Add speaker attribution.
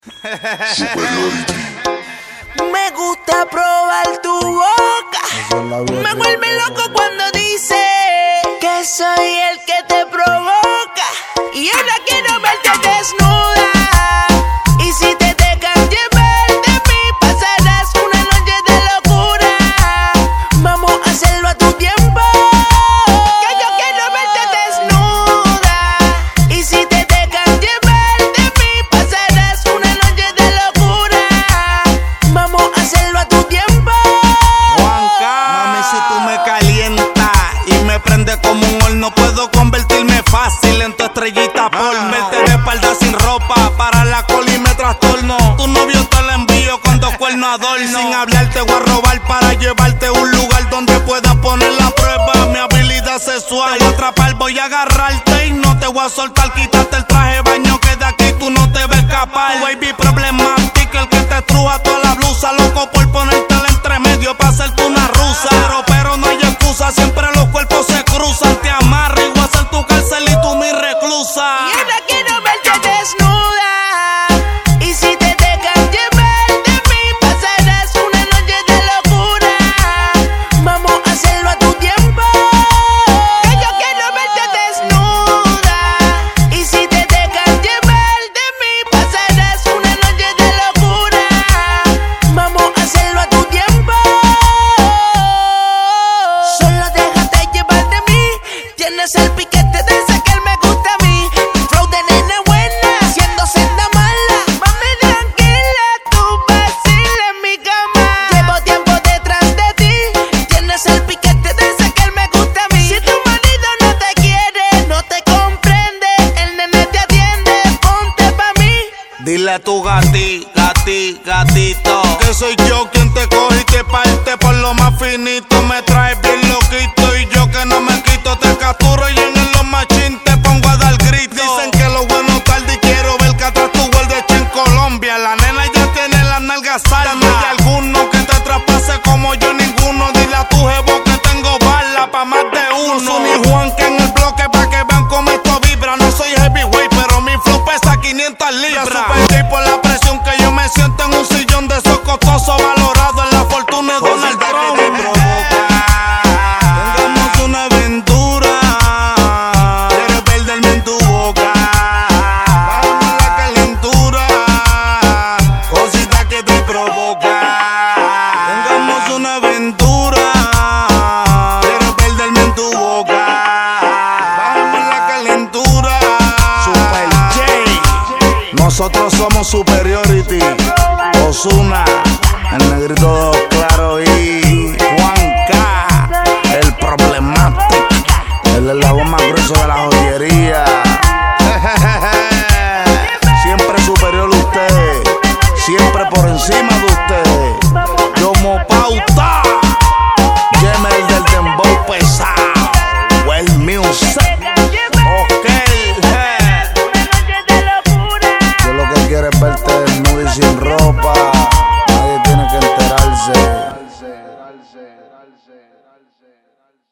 Speaker 1: Me gusta probar tu boca. Me vuelve loco cuando dice que soy el que te provoca. Y ahora quiero verte desnuda. Y si te dejan llevar de mí, pasarás una noche de locura. Vamos a hacerlo a tu tiempo. Que yo quiero verte desnuda. Y si te dejan llevar de mí, pasarás una noche de locura. Vamos a hacerlo a tu tiempo.
Speaker 2: Juanca, mami, si tú me calientas y me prendes como un horno, puedo convertirme fácil en tu estrellita porno. Verte de espalda sin ropa, para la cola y me trastorno. Tu novio te lo envío con dos cuernos adorno. Sin hablar te voy a robar para llevarte a un lugar donde puedas poner la prueba mi habilidad sexual. Te voy a atrapar, voy a agarrarte y no te voy a soltar. Quítate el traje de baño que de aquí tú no te ves escapar. Tu baby problemática, el que te estruja toda la blusa. Loco por ponértela entre medio para hacerte una rusa. Pero no hay excusa, siempre los cuerpos se cruzan. Te amarro y voy a ser tu cárcel y tú mi reclusa.
Speaker 1: Y ahora quiero verte desnuda. Y si te dejan llevar de mí, pasarás una noche de locura. Vamos a hacerlo a tu tiempo. Que yo quiero verte desnuda. Y si te dejan llevar de mí, pasarás una noche de locura. Vamos a hacerlo a tu tiempo. Solo déjate llevar de mí. Tienes el piquete de ese que él me gusta a mí. Flow de nena buena, siendo senda mala. Mami tranquila, tú vacila en mi cama. Llevo tiempo detrás de ti. Tienes el piquete de ese que él me gusta a mí. Si tu marido no te quiere, no te comprende, el nene te atiende, ponte pa' mí.
Speaker 2: Dile a tu gatito, que soy yo quien te coge y te parte por lo más finito. Me traes bien loquito y yo que no me quito. Te capturo y en los machín te pongo a dar grito. Dicen que lo bueno tarde y quiero ver que atrás tu vuelves hecho en Colombia. La nena ya tiene las nalgas saldas. No hay alguno que te traspase como yo, ninguno. Dile a tu jevo que tengo bala pa' más de uno. No soy ni Juan que en el bloque pa' que vean cómo esto vibra. No soy heavyweight, pero mi flow pesa 500 libras. Ya supe por la presión que yo me siento en un sillón de esos costosos valorado en la fortuna de Donald Trump. Tengamos una aventura. Quieres perderme en tu boca. Bájame la calentura. Cosita que te provoca. Tengamos una aventura. Quieres perderme en tu boca. Bájame la calentura. Super J. Nosotros somos Superiority. Ozuna, el negrito claro y Juanca, el problemático. Él es la voz más gruesa de la joyería.